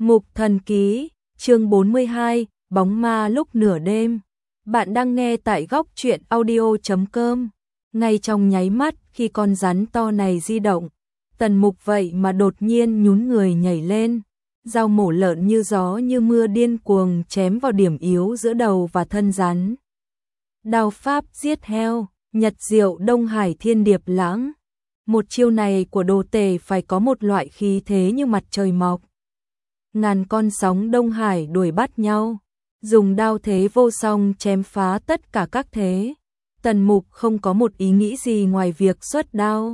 Mục Thần Ký, chương 42, Bóng ma lúc nửa đêm. Bạn đang nghe tại góc truyện audio.com. Ngay trong nháy mắt khi con rắn to này di động, Tần Mục vậy mà đột nhiên nhún người nhảy lên. Dao mổ lợn như gió như mưa điên cuồng chém vào điểm yếu giữa đầu và thân rắn. Đao pháp giết heo, nhật diệu Đông Hải thiên điệp lãng. Một chiêu này của đồ tể phải có một loại khí thế như mặt trời mọc. Ngàn con sóng Đông Hải đuổi bắt nhau, dùng đao thế vô song chém phá tất cả các thế. Tần Mục không có một ý nghĩ gì ngoài việc xuất đao.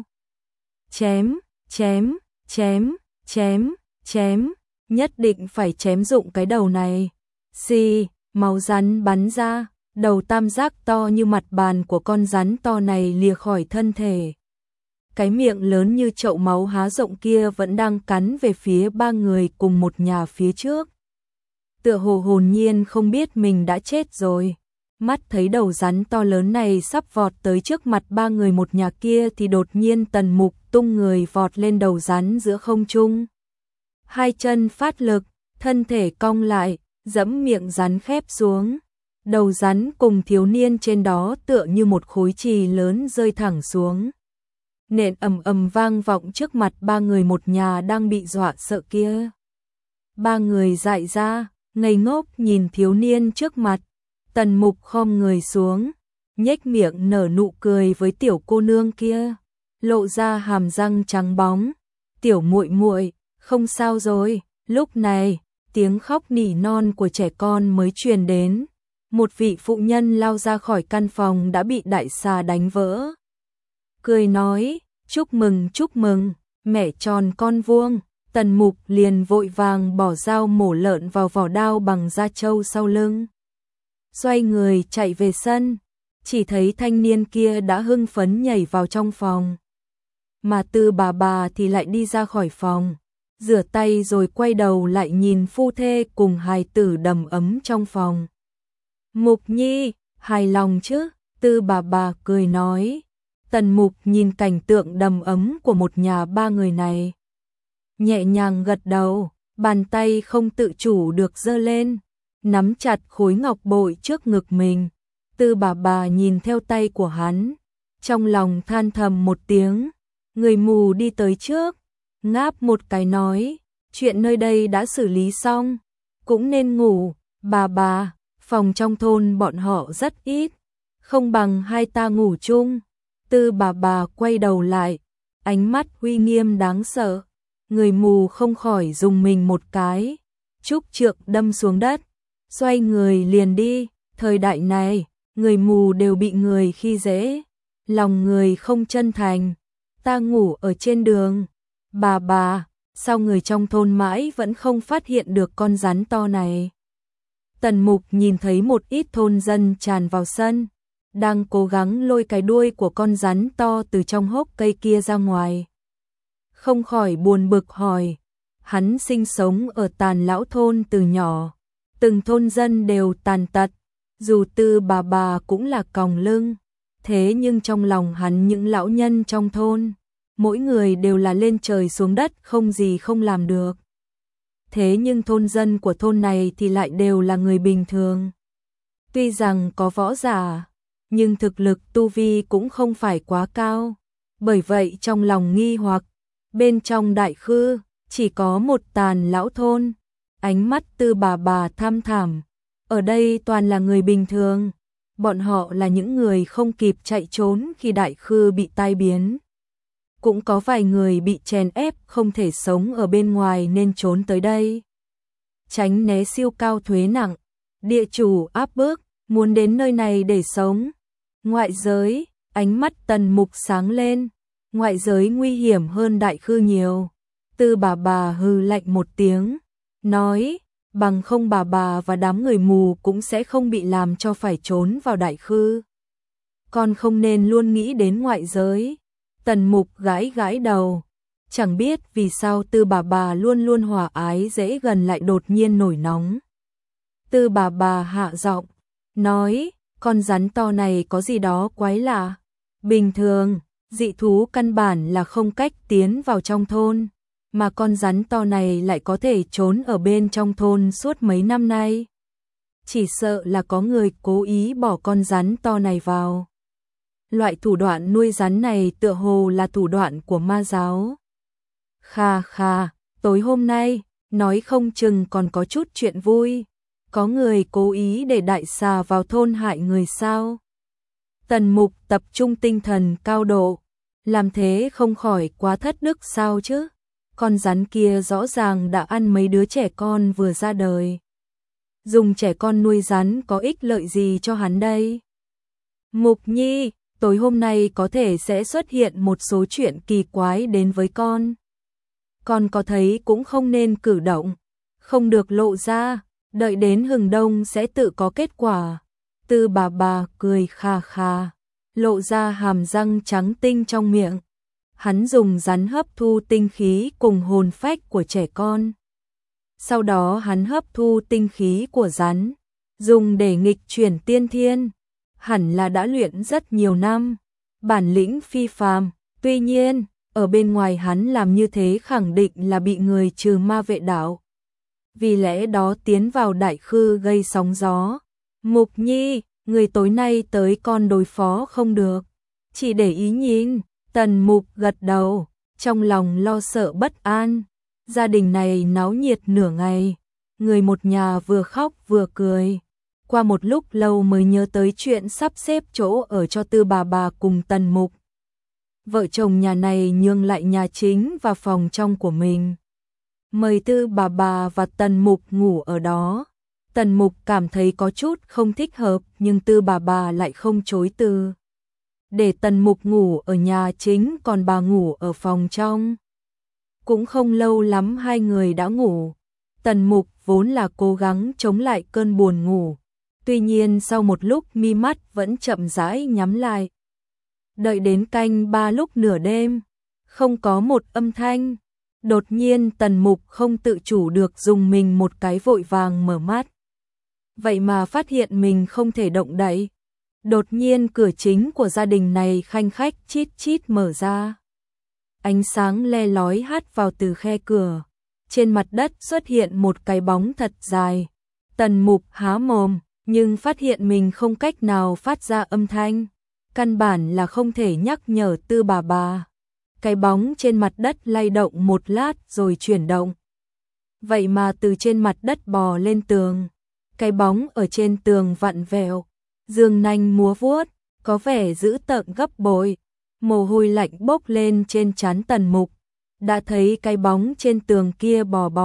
Chém, chém, chém, chém, chém, nhất định phải chém dụng cái đầu này. Xì, máu rắn bắn ra, đầu tam giác to như mặt bàn của con rắn to này lìa khỏi thân thể. Cái miệng lớn như chậu máu há rộng kia vẫn đang cắn về phía ba người cùng một nhà phía trước. Tựa hồ hồn nhiên không biết mình đã chết rồi. Mắt thấy đầu rắn to lớn này sắp vọt tới trước mặt ba người một nhà kia thì đột nhiên Tần Mục tung người vọt lên đầu rắn giữa không trung. Hai chân phát lực, thân thể cong lại, giẫm miệng rắn khép xuống. Đầu rắn cùng thiếu niên trên đó tựa như một khối chì lớn rơi thẳng xuống. Nện ầm ầm vang vọng trước mặt ba người một nhà đang bị dọa sợ kia. Ba người dại ra, ngây ngốc nhìn thiếu niên trước mặt. Tần Mục khom người xuống, nhếch miệng nở nụ cười với tiểu cô nương kia, lộ ra hàm răng trắng bóng. "Tiểu muội muội, không sao rồi." Lúc này, tiếng khóc nỉ non của trẻ con mới truyền đến. Một vị phụ nhân lao ra khỏi căn phòng đã bị đại xà đánh vỡ. Cười nói, chúc mừng, mẹ tròn con vuông." Tần Mục liền vội vàng bỏ dao mổ lợn vào vỏ đao bằng da trâu sau lưng. Xoay người chạy về sân, chỉ thấy thanh niên kia đã hưng phấn nhảy vào trong phòng. Mà Tư bà thì lại đi ra khỏi phòng, rửa tay rồi quay đầu lại nhìn phu thê cùng hài tử đầm ấm trong phòng. "Mục Nhi, hài lòng chứ?" Tư bà cười nói. Tần Mục nhìn cảnh tượng đầm ấm của một nhà ba người này, nhẹ nhàng gật đầu, bàn tay không tự chủ được giơ lên, nắm chặt khối ngọc bội trước ngực mình. Tư bà nhìn theo tay của hắn, trong lòng than thầm một tiếng. Người mù đi tới trước, ngáp một cái nói, chuyện nơi đây đã xử lý xong, cũng nên ngủ. Bà, phòng trong thôn bọn họ rất ít, không bằng hai ta ngủ chung." Tư bà quay đầu lại, ánh mắt uy nghiêm đáng sợ. Người mù không khỏi dùng mình một cái, trúc trượng đâm xuống đất, xoay người liền đi. Thời đại này, người mù đều bị người khi dễ, lòng người không chân thành. "Ta ngủ ở trên đường." Bà, sao người trong thôn mãi vẫn không phát hiện được con rắn to này?" Tần Mục nhìn thấy một ít thôn dân tràn vào sân, đang cố gắng lôi cái đuôi của con rắn to từ trong hốc cây kia ra ngoài. Không khỏi buồn bực hỏi, hắn sinh sống ở Tàn Lão thôn từ nhỏ, từng thôn dân đều tàn tật, dù Tư bà cũng là còng lưng, thế nhưng trong lòng hắn những lão nhân trong thôn, mỗi người đều là lên trời xuống đất không gì không làm được. Thế nhưng thôn dân của thôn này thì lại đều là người bình thường. Tuy rằng có võ giả, nhưng thực lực tu vi cũng không phải quá cao. Bởi vậy trong lòng nghi hoặc, bên trong đại khư chỉ có một Tàn Lão thôn. Ánh mắt Tư bà thăm thẳm, ở đây toàn là người bình thường, bọn họ là những người không kịp chạy trốn khi đại khư bị tai biến. Cũng có vài người bị chèn ép không thể sống ở bên ngoài nên trốn tới đây. Tránh né siêu cao thuế nặng, địa chủ áp bức, muốn đến nơi này để sống. Ngoại giới, ánh mắt Tần Mục sáng lên, ngoại giới nguy hiểm hơn đại khư nhiều. Tư bà hừ lạnh một tiếng, nói, bằng không bà và đám người mù cũng sẽ không bị làm cho phải trốn vào đại khư. Con không nên luôn nghĩ đến ngoại giới. Tần Mục gãi đầu, chẳng biết vì sao Tư bà luôn luôn hòa ái dễ gần lại đột nhiên nổi nóng. Tư bà hạ giọng, nói, con rắn to này có gì đó quái lạ. Bình thường, dị thú căn bản là không cách tiến vào trong thôn. mà con rắn to này lại có thể trốn ở bên trong thôn suốt mấy năm nay. Chỉ sợ là có người cố ý bỏ con rắn to này vào. Loại thủ đoạn nuôi rắn này tựa hồ là thủ đoạn của ma giáo. Kha kha, tối hôm nay, nói không chừng còn có chút chuyện vui. Có người cố ý để đại xà vào thôn hại người sao? Tần Mục tập trung tinh thần cao độ. Làm thế không khỏi quá thất đức sao chứ? Con rắn kia rõ ràng đã ăn mấy đứa trẻ con vừa ra đời. Dùng trẻ con nuôi rắn có ích lợi gì cho hắn đây? Mục Nhi, tối hôm nay có thể sẽ xuất hiện một số chuyện kỳ quái đến với con. Con có thấy cũng không nên cử động, không được lộ ra, đợi đến hừng đông sẽ tự có kết quả. Tư bà cười kha kha, lộ ra hàm răng trắng tinh trong miệng. Hắn dùng rắn hấp thu tinh khí cùng hồn phách của trẻ con. Sau đó hắn hấp thu tinh khí của rắn, dùng để nghịch chuyển tiên thiên. Hẳn là đã luyện rất nhiều năm, bản lĩnh phi phàm. Tuy nhiên, ở bên ngoài hắn làm như thế khẳng định là bị người trừ ma vệ đạo. Vì lẽ đó tiến vào đại khư gây sóng gió. Mục Nhi, người tối nay tới con đối phó không được. Chỉ để ý nhìn. Tần Mục gật đầu, trong lòng lo sợ bất an. Gia đình này náo nhiệt nửa ngày, người một nhà vừa khóc vừa cười. Qua một lúc lâu mới nhớ tới chuyện sắp xếp chỗ ở cho Tư bà cùng Tần Mục. Vợ chồng nhà này nhường lại nhà chính và phòng trong của mình. Mời Tư bà và Tần Mục ngủ ở đó. Tần Mục cảm thấy có chút không thích hợp, nhưng Tư bà lại không chối từ. Để Tần Mục ngủ ở nhà chính, còn bà ngủ ở phòng trong. Cũng không lâu lắm hai người đã ngủ. Tần Mục vốn là cố gắng chống lại cơn buồn ngủ. Tuy nhiên sau một lúc mi mắt vẫn chậm rãi nhắm lại. Đợi đến canh 3 lúc nửa đêm, không có một âm thanh. Đột nhiên Tần Mục không tự chủ được dùng mình một cái, vội vàng mở mắt. Vậy mà phát hiện mình không thể động đậy. Đột nhiên cửa chính của gia đình này khanh khách chít chít mở ra. Ánh sáng le lói hắt vào từ khe cửa. Trên mặt đất xuất hiện một cái bóng thật dài. Tần Mục há mồm, nhưng phát hiện mình không cách nào phát ra âm thanh. Căn bản là không thể nhắc nhở Tư bà. Cái bóng trên mặt đất lay động một lát rồi chuyển động. Vậy mà từ trên mặt đất bò lên tường. Cái bóng ở trên tường vặn vẹo, dương nanh múa vuốt, có vẻ dữ tợn gấp bội. Mồ hôi lạnh bốc lên trên trán Tần Mục. Đã thấy cái bóng trên tường kia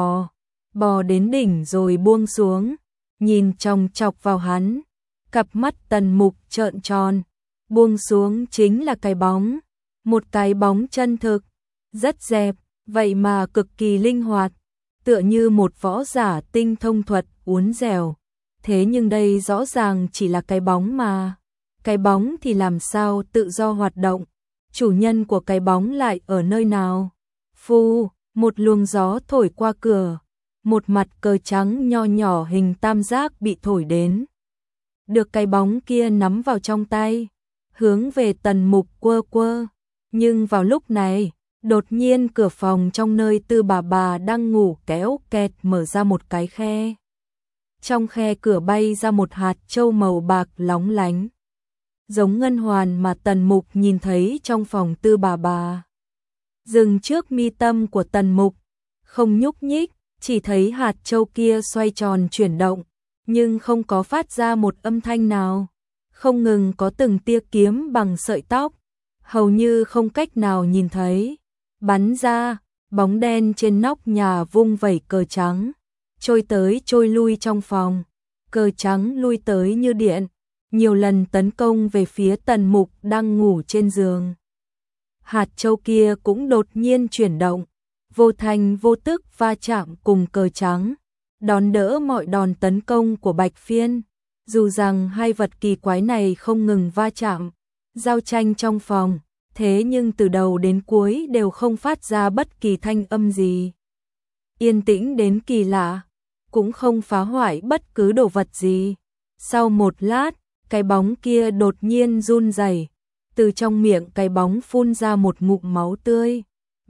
bò đến đỉnh rồi buông xuống, nhìn chòng chọc vào hắn. Cặp mắt Tần Mục trợn tròn, buông xuống chính là cái bóng, một cái bóng chân thực, rất dẹp, vậy mà cực kỳ linh hoạt, tựa như một võ giả tinh thông thuật uốn dẻo. Thế nhưng đây rõ ràng chỉ là cái bóng mà. Cái bóng thì làm sao tự do hoạt động? Chủ nhân của cái bóng lại ở nơi nào? Phu, một luồng gió thổi qua cửa, một mặt cờ trắng nho nhỏ hình tam giác bị thổi đến. Được cái bóng kia nắm vào trong tay, hướng về Tần Mục quơ quơ. Nhưng vào lúc này, đột nhiên cửa phòng trong nơi Tư bà đang ngủ kéo kẹt mở ra một cái khe. Trong khe cửa bay ra một hạt châu màu bạc lóng lánh, giống ngân hoàn mà Tần Mục nhìn thấy trong phòng Tư bà. Dừng trước mi tâm của Tần Mục, không nhúc nhích, chỉ thấy hạt châu kia xoay tròn chuyển động, nhưng không có phát ra một âm thanh nào. Không ngừng có từng tia kiếm bằng sợi tóc, hầu như không cách nào nhìn thấy, bắn ra. Bóng đen trên nóc nhà vung vẩy cờ trắng, trôi tới trôi lui trong phòng. Cờ trắng lui tới như điện, nhiều lần tấn công về phía Tần Mục đang ngủ trên giường. Hạt châu kia cũng đột nhiên chuyển động, vô thành vô tức va chạm cùng cờ trắng, đón đỡ mọi đòn tấn công của Bạch Phiên. Dù rằng hai vật kỳ quái này không ngừng va chạm, giao tranh trong phòng, thế nhưng từ đầu đến cuối đều không phát ra bất kỳ thanh âm gì. Yên tĩnh đến kỳ lạ, cũng không phá hoại bất cứ đồ vật gì. Sau một lát, cái bóng kia đột nhiên run rẩy, từ trong miệng cái bóng phun ra một ngụm máu tươi.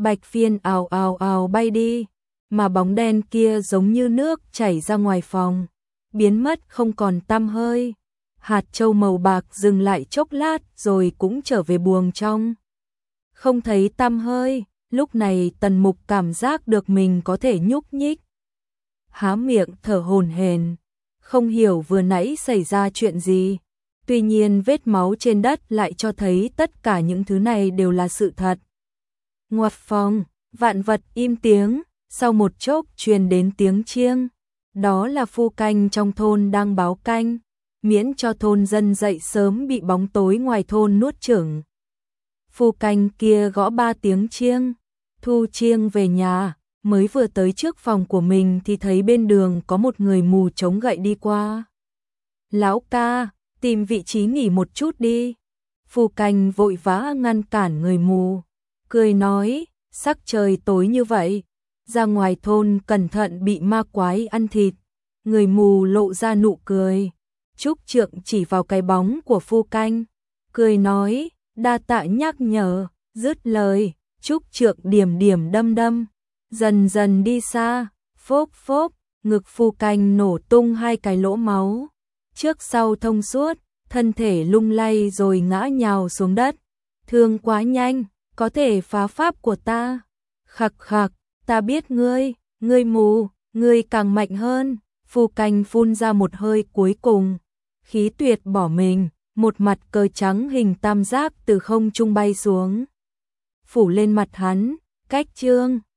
Bạch Phiên ào ào ào bay đi, mà bóng đen kia giống như nước chảy ra ngoài phòng, biến mất không còn tăm hơi. Hạt châu màu bạc dừng lại chốc lát rồi cũng trở về buồng trong. Không thấy tăm hơi, lúc này Tần Mục cảm giác được mình có thể nhúc nhích. Há miệng thở hổn hển, không hiểu vừa nãy xảy ra chuyện gì. Tuy nhiên vết máu trên đất lại cho thấy tất cả những thứ này đều là sự thật. Ngoặt phòng, vạn vật im tiếng, sau một chốc truyền đến tiếng chiêng. Đó là phu canh trong thôn đang báo canh, miễn cho thôn dân dậy sớm bị bóng tối ngoài thôn nuốt chửng. Phu canh kia gõ 3 tiếng chiêng, thu chiêng về nhà, mới vừa tới trước phòng của mình thì thấy bên đường có một người mù chống gậy đi qua. Lão ca, tìm vị trí nghỉ một chút đi. Phu canh vội vã ngăn cản người mù, cười nói, sắc trời tối như vậy, ra ngoài thôn cẩn thận bị ma quái ăn thịt. Người mù lộ ra nụ cười. Trúc Trượng chỉ vào cái bóng của phu canh, cười nói, đa tạ nhắc nhở. Dứt lời, Trúc Trượng điểm điểm đâm đâm, dần dần đi xa. Phốp phốp, ngực phu canh nổ tung 2 cái lỗ máu, trước sau thông suốt, thân thể lung lay rồi ngã nhào xuống đất. Thương quá nhanh, có thể phá pháp của ta. Khặc khặc, ta biết ngươi mù, ngươi càng mạnh hơn. Phu canh phun ra một hơi cuối cùng, khí tuyệt bỏ mình, một mặt cờ trắng hình tam giác từ không trung bay xuống, phủ lên mặt hắn. Cách chương